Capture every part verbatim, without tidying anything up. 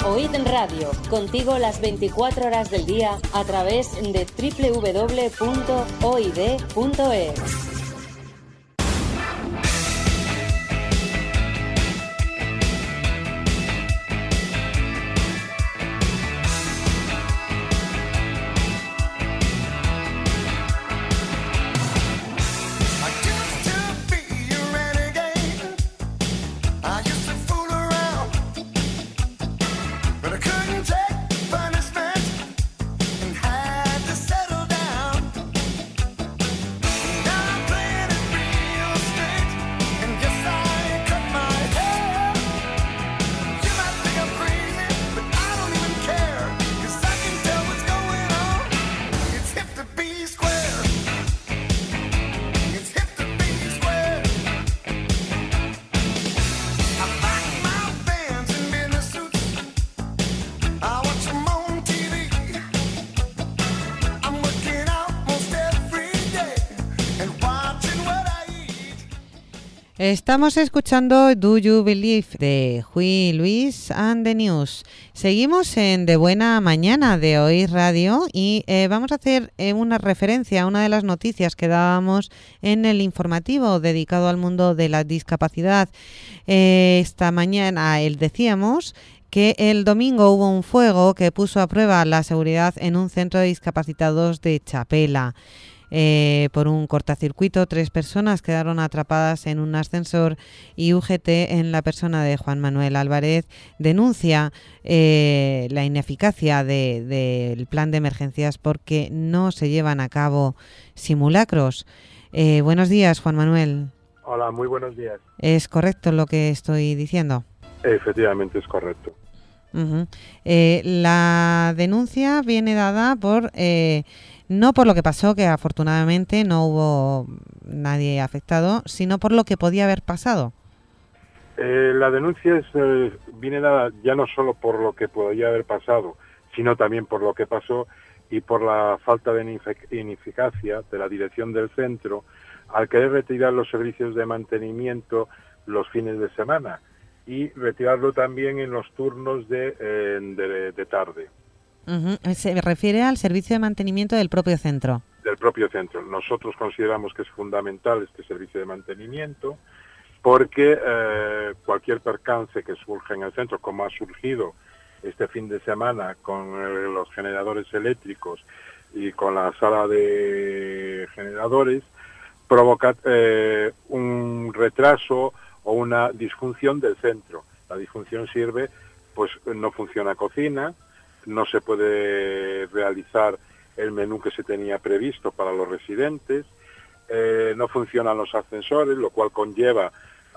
Oid Radio, contigo las veinticuatro horas del día a través de doble u doble u doble u punto oid punto es. Estamos escuchando Do You Believe de Huey Lewis and the News. Seguimos en De Buena Mañana de Oid Radio y eh, vamos a hacer eh, una referencia a una de las noticias que dábamos en el informativo dedicado al mundo de la discapacidad. Eh, esta mañana el decíamos que el domingo hubo un fuego que puso a prueba la seguridad en un centro de discapacitados de Chapela. Eh, por un cortacircuito, tres personas quedaron atrapadas en un ascensor y U G T, en la persona de Juan Manuel Álvarez, denuncia eh, la ineficacia de, del plan de emergencias porque no se llevan a cabo simulacros. Eh, buenos días, Juan Manuel. Hola, muy buenos días. ¿Es correcto lo que estoy diciendo? Efectivamente, es correcto. Uh-huh. Eh, la denuncia viene dada por... Eh, no por lo que pasó, que afortunadamente no hubo nadie afectado, sino por lo que podía haber pasado. Eh, la denuncia es, eh, viene dada ya no solo por lo que podía haber pasado, sino también por lo que pasó y por la falta de ineficacia de la dirección del centro al querer retirar los servicios de mantenimiento los fines de semana y retirarlo también en los turnos de, eh, de, de tarde. Uh-huh. Se refiere al servicio de mantenimiento del propio centro. Del propio centro. Nosotros consideramos que es fundamental este servicio de mantenimiento porque eh, cualquier percance que surja en el centro, como ha surgido este fin de semana con eh, los generadores eléctricos y con la sala de generadores, provoca eh, un retraso o una disfunción del centro. La disfunción sirve, pues no funciona cocina, no se puede realizar el menú que se tenía previsto para los residentes, eh, no funcionan los ascensores, lo cual conlleva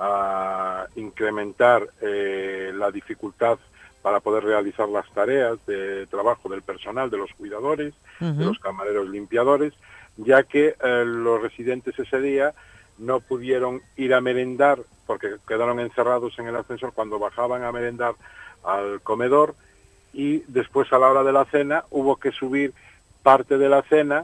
a incrementar eh, la dificultad para poder realizar las tareas de trabajo del personal, de los cuidadores, uh-huh. de los camareros limpiadores, ya que eh, los residentes ese día no pudieron ir a merendar porque quedaron encerrados en el ascensor cuando bajaban a merendar al comedor, y después a la hora de la cena hubo que subir parte de la cena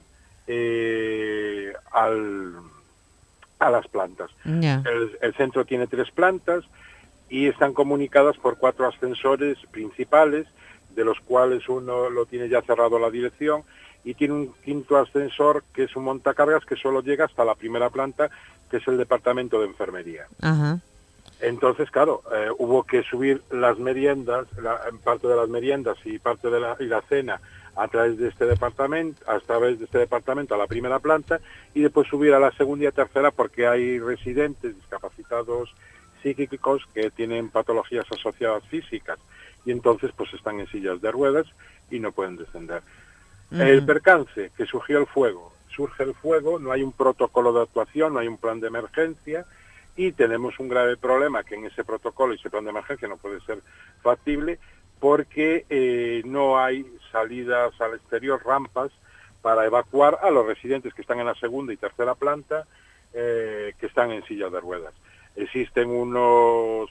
eh, al, a las plantas. Yeah. El, el centro tiene tres plantas y están comunicadas por cuatro ascensores principales, de los cuales uno lo tiene ya cerrado la dirección y tiene un quinto ascensor que es un montacargas que solo llega hasta la primera planta, que es el departamento de enfermería. Uh-huh. Entonces, claro, eh, hubo que subir las meriendas, la, parte de las meriendas y parte de la, y la cena a través de este departamento, a través de este departamento a la primera planta y después subir a la segunda y a tercera porque hay residentes discapacitados psíquicos que tienen patologías asociadas físicas y entonces pues están en sillas de ruedas y no pueden descender. Uh-huh. El percance, que surgió el fuego, surge el fuego, no hay un protocolo de actuación, no hay un plan de emergencia. Y tenemos un grave problema que en ese protocolo y ese plan de emergencia no puede ser factible porque eh, no hay salidas al exterior, rampas, para evacuar a los residentes que están en la segunda y tercera planta, eh, que están en sillas de ruedas. Existen unos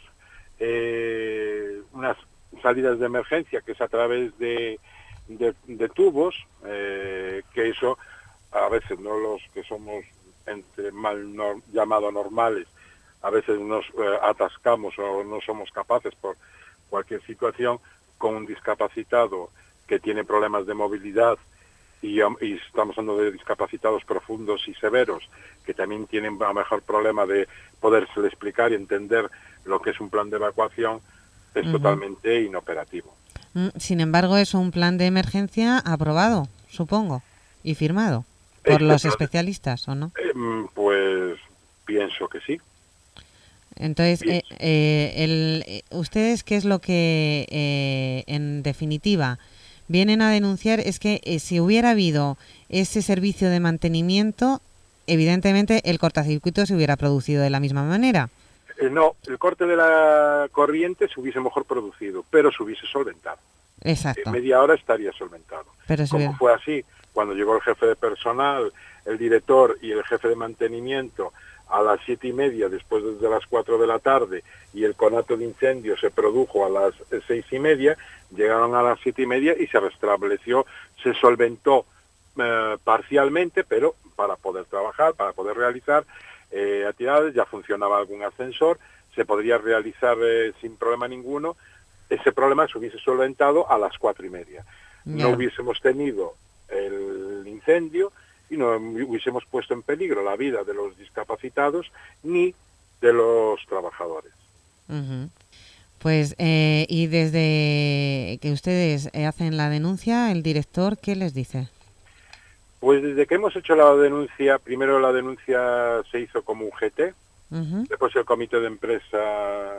eh, unas salidas de emergencia que es a través de, de, de tubos, eh, que eso a veces no los que somos entre mal no, llamado normales, a veces nos eh, atascamos o no somos capaces por cualquier situación, con un discapacitado que tiene problemas de movilidad y, y estamos hablando de discapacitados profundos y severos que también tienen a lo mejor problema de poderse explicar y entender lo que es un plan de evacuación, es uh-huh. totalmente inoperativo. Sin embargo, es un plan de emergencia aprobado, supongo, y firmado por este los plan, especialistas, ¿o no? Eh, pues pienso que sí. Entonces, eh, eh, el, ¿ustedes qué es lo que, eh, en definitiva, vienen a denunciar? Es que eh, si hubiera habido ese servicio de mantenimiento, evidentemente el cortocircuito se hubiera producido de la misma manera. Eh, no, el corte de la corriente se hubiese mejor producido, pero se hubiese solventado. Exacto. En media hora estaría solventado. Pero Como hubiera... fue así, cuando llegó el jefe de personal, el director y el jefe de mantenimiento a las siete y media, después de las cuatro de la tarde, y el conato de incendio se produjo a las seis y media, llegaron a las siete y media y se restableció, se solventó eh, parcialmente, pero para poder trabajar, para poder realizar eh, actividades, ya funcionaba algún ascensor, se podría realizar eh, sin problema ninguno. Ese problema se hubiese solventado a las cuatro y media. Yeah. No hubiésemos tenido el incendio y no hubiésemos puesto en peligro la vida de los discapacitados ni de los trabajadores. Uh-huh. Pues, eh, y desde que ustedes hacen la denuncia, el director, ¿qué les dice? Pues desde que hemos hecho la denuncia, primero la denuncia se hizo como un G T, uh-huh. después el comité de empresa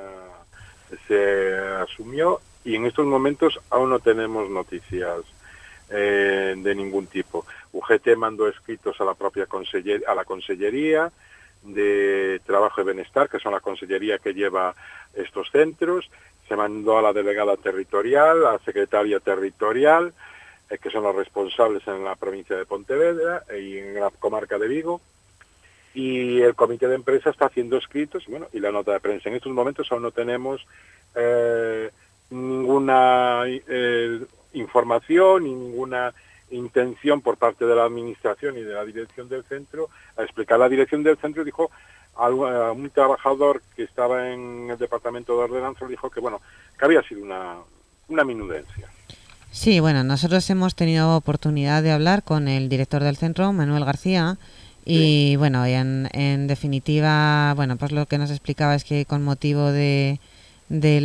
se asumió y en estos momentos aún no tenemos noticias eh, de ningún tipo. U G T mandó escritos a la propia conseller, a la Consellería de Trabajo y Bienestar, que son la consellería que lleva estos centros, se mandó a la delegada territorial, a la secretaria territorial, eh, que son los responsables en la provincia de Pontevedra y en la comarca de Vigo, y el comité de empresa está haciendo escritos, bueno, y la nota de prensa. En estos momentos aún no tenemos eh, ninguna eh, información ni ninguna intención por parte de la administración y de la dirección del centro a explicar. La dirección del centro dijo a un trabajador que estaba en el departamento de ordenanza, dijo que bueno, que había sido una, una minudencia. Sí, bueno, nosotros hemos tenido oportunidad de hablar con el director del centro, Manuel García, y sí. bueno, en, en definitiva, bueno, pues lo que nos explicaba es que con motivo de, de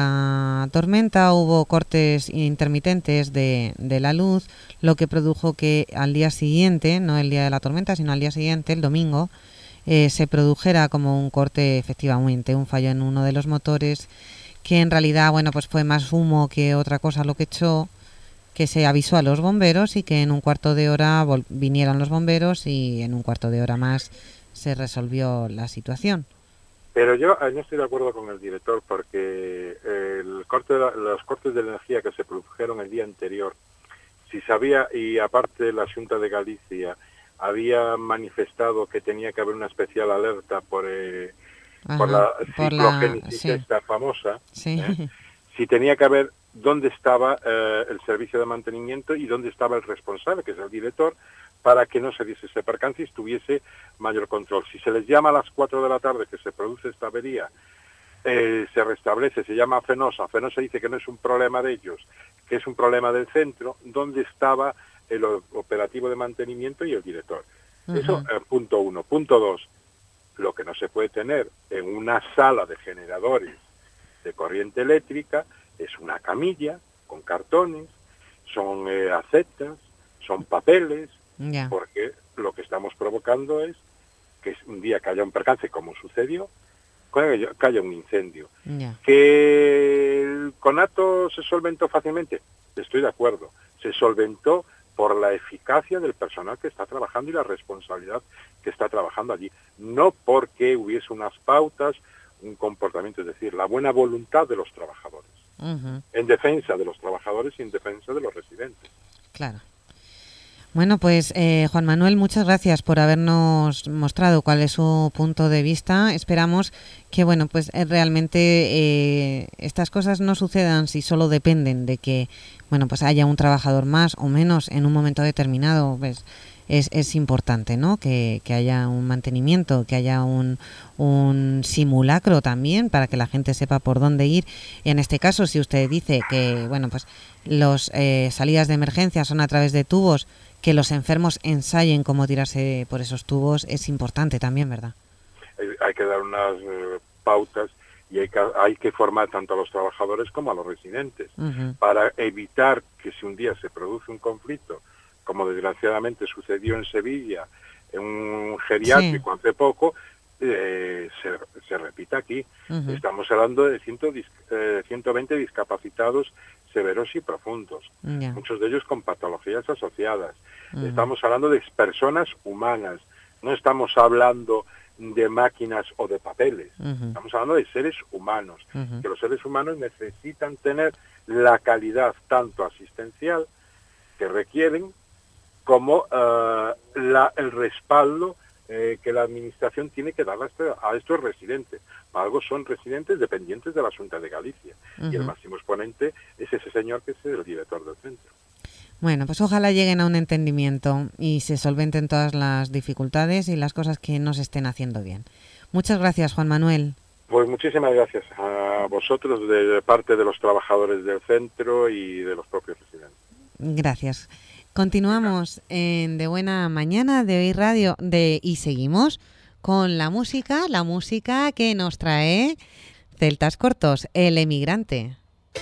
la tormenta hubo cortes intermitentes de, de la luz, lo que produjo que al día siguiente, no el día de la tormenta, sino al día siguiente, el domingo, eh, se produjera como un corte, efectivamente, un fallo en uno de los motores, que en realidad, bueno, pues fue más humo que otra cosa lo que echó, que se avisó a los bomberos y que en un cuarto de hora vol- vinieron los bomberos y en un cuarto de hora más se resolvió la situación. Pero yo no estoy de acuerdo con el director porque el corte de la, los cortes de energía que se produjeron el día anterior, si sabía, y aparte la Xunta de Galicia había manifestado que tenía que haber una especial alerta por, eh, Ajá, por la ciclogénesis sí. esta famosa, sí. ¿eh? Si tenía que haber dónde estaba eh, el servicio de mantenimiento y dónde estaba el responsable, que es el director, para que no se diese ese percance y tuviese mayor control. Si se les llama a las cuatro de la tarde que se produce esta avería, eh, se restablece, se llama a Fenosa, Fenosa dice que no es un problema de ellos, que es un problema del centro, ¿dónde estaba el operativo de mantenimiento y el director? Uh-huh. Eso, eh, punto uno. Punto dos, lo que no se puede tener en una sala de generadores de corriente eléctrica es una camilla con cartones, son eh, acetas, son papeles, yeah. porque lo que estamos provocando es que un día que haya un percance, como sucedió, que haya un incendio. Yeah. Que el conato se solventó fácilmente, estoy de acuerdo, se solventó por la eficacia del personal que está trabajando y la responsabilidad que está trabajando allí, no porque hubiese unas pautas, un comportamiento, es decir, la buena voluntad de los trabajadores. Uh-huh. En defensa de los trabajadores y en defensa de los residentes. Claro. Bueno, pues eh, Juan Manuel, muchas gracias por habernos mostrado cuál es su punto de vista. Esperamos que, bueno, pues eh, realmente eh, estas cosas no sucedan si solo dependen de que, bueno, pues haya un trabajador más o menos en un momento determinado. Pues es, es importante, ¿no? Que, que haya un mantenimiento, que haya un, un simulacro también para que la gente sepa por dónde ir. En este caso, si usted dice que, bueno, pues los eh, salidas de emergencia son a través de tubos, que los enfermos ensayen cómo tirarse por esos tubos, es importante también, ¿verdad? Hay que dar unas eh, pautas y hay que, hay que formar tanto a los trabajadores como a los residentes, uh-huh, para evitar que si un día se produce un conflicto, como desgraciadamente sucedió en Sevilla, en un geriátrico, sí, hace poco, eh, se, se repita aquí. Uh-huh. Estamos hablando de ciento, eh, ciento veinte discapacitados severos y profundos, yeah, muchos de ellos con patologías asociadas. Uh-huh. Estamos hablando de personas humanas, no estamos hablando de máquinas o de papeles, uh-huh, estamos hablando de seres humanos, uh-huh, que los seres humanos necesitan tener la calidad tanto asistencial que requieren como uh, la, el respaldo eh, que la administración tiene que dar a, este, a estos residentes. Para algo son residentes dependientes de la Xunta de Galicia, uh-huh, y el máximo exponente es ese señor que es el director del centro. Bueno, pues ojalá lleguen a un entendimiento y se solventen todas las dificultades y las cosas que no se estén haciendo bien. Muchas gracias, Juan Manuel. Pues muchísimas gracias a vosotros de parte de los trabajadores del centro y de los propios residentes. Gracias. Continuamos en De Buena Mañana de Hoy Radio de, y seguimos con la música, la música que nos trae Celtas Cortos, El Emigrante.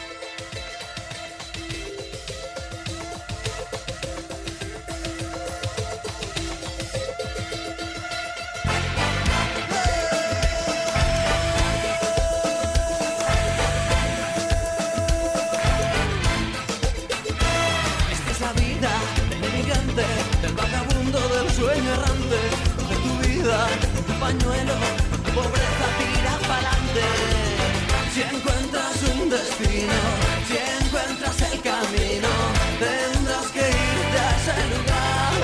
Pañuelo, pobreza tira pa'lante. Si encuentras un destino, si encuentras el camino, tendrás que irte a ese lugar.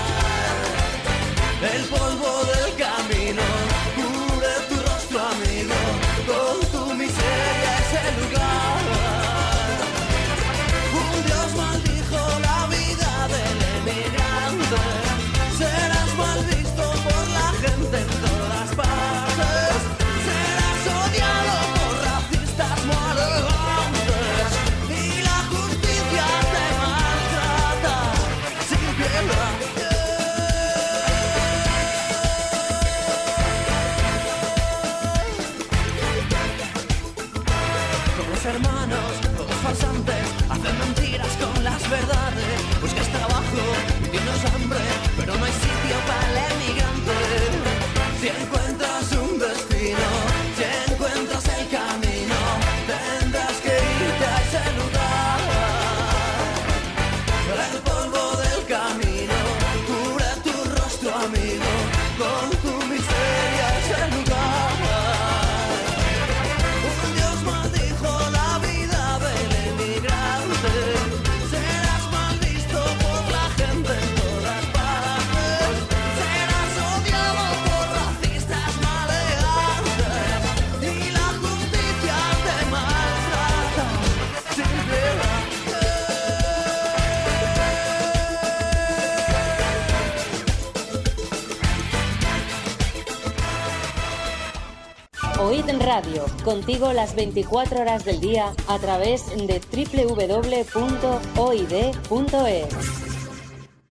El polvo del camino cubre tu rostro, amigo, con tu miseria ese lugar. Un Dios maldijo la vida del emigrante. Serás mal visto por la gente en todas partes. Serás odiado por racistas maleantes. Y la justicia te maltrata sin piedad. Todos hermanos, todos farsantes, hacen mentiras con las verdades. Buscas trabajo y tienes hambre, pero no hay sitio para el emigrante. Si encuentras un destino, si encuentras el camino, tendrás que irte a ese lugar. El polvo del camino cubre tu rostro, amigo, con tu miseria ese lugar. Un Dios maldijo la vida del emigrante. Serás mal visto por la gente en todas partes. Serás odiado por racistas maleantes. Y la justicia te maltrata sin piedad. Oíd Radio, contigo las veinticuatro horas del día a través de doble u doble u doble u punto oid punto es.